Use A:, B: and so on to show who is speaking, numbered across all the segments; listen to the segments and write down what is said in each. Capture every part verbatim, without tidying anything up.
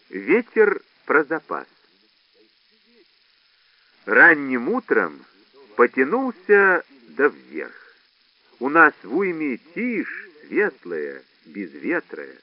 A: Ветер про запас. Ранним утром потянулся да вверх. У нас в уйме тишь, светлая, безветрая.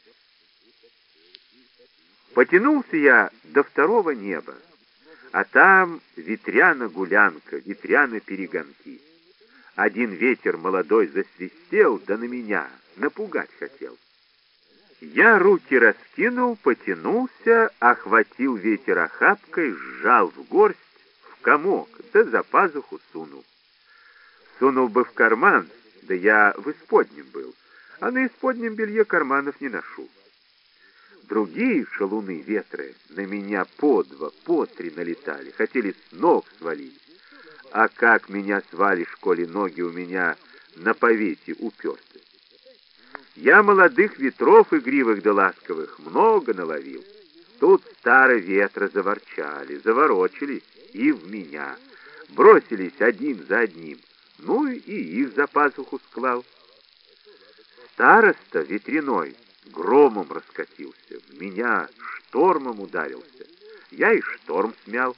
A: Потянулся я до второго неба, а там ветряна-гулянка, ветряна-перегонки. Один ветер молодой засвистел, да на меня напугать хотел. Я руки раскинул, потянулся, охватил ветер охапкой, сжал в горсть, в комок, да за пазуху сунул. Сунул бы в карман, да я в исподнем был, а на исподнем белье карманов не ношу. Другие шалуны ветры на меня по два, по три налетали, хотели с ног свалить. А как меня свалишь, коли ноги у меня на повете уперты? Я молодых ветров игривых да ласковых много наловил. Тут старые ветра заворчали, заворочились и в меня. Бросились один за одним, ну и их за пазуху склал. Староста ветряной громом раскатился, в меня штормом ударился. Я и шторм смял.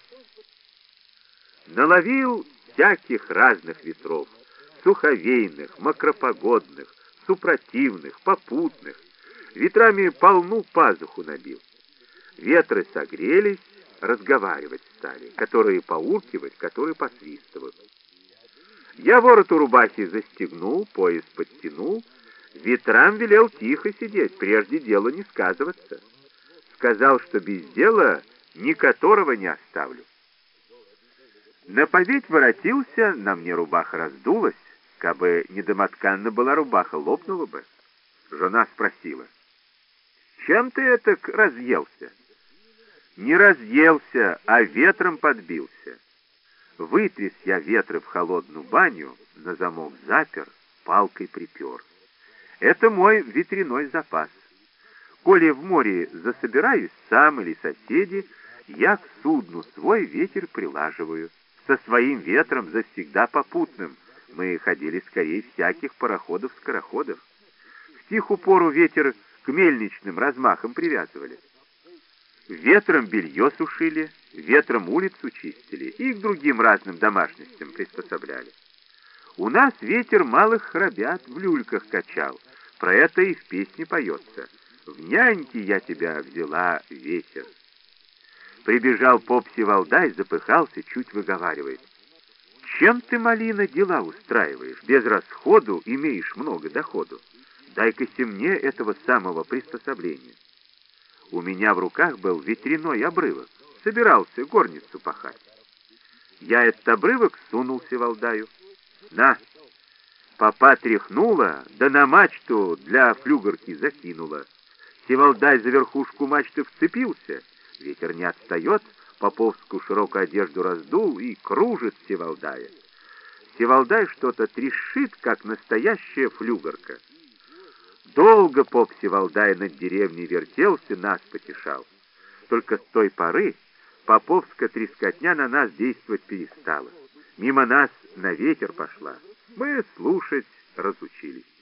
A: Наловил всяких разных ветров, суховейных, макропогодных, супротивных, попутных. Ветрами полну пазуху набил. Ветры согрелись, разговаривать стали, которые поуркивать, которые посвистывают. Я ворот у рубахи застегнул, пояс подтянул, ветрам велел тихо сидеть, прежде дела не сказываться. Сказал, что без дела ни которого не оставлю. На поведь воротился, на мне рубаха раздулась, кабы недомотканна была рубаха, лопнула бы. Жена спросила: «Чем ты этак разъелся?» «Не разъелся, а ветром подбился. Вытряс я ветры в холодную баню, на замок запер, палкой припер. Это мой ветряной запас. Коли в море засобираюсь сам или соседи, я к судну свой ветер прилаживаю. Со своим ветром завсегда попутным. Мы ходили скорее всяких пароходов-скороходов. В тихую пору ветер к мельничным размахам привязывали. Ветром белье сушили, ветром улицу чистили и к другим разным домашностям приспособляли. У нас ветер малых храбят в люльках качал. Про это и в песне поется: «В няньки я тебя взяла, ветер». Прибежал поп Севалдай, запыхался, чуть выговаривает: «Чем ты, малина, дела устраиваешь? Без расходу имеешь много доходу. Дай-ка-се мне этого самого приспособления». У меня в руках был ветряной обрывок, собирался горницу пахать. Я этот обрывок сунул Севалдаю. «На!» Попа тряхнула, да на мачту для флюгорки закинула. Севалдай за верхушку мачты вцепился. Ветер не отстает, поповскую широкую одежду раздул и кружит Севалдая. Севалдай что-то трещит, как настоящая флюгорка. Долго поп Севалдай над деревней вертелся, нас потешал. Только с той поры поповская трескотня на нас действовать перестала. Мимо нас на ветер пошла. Мы слушать разучились.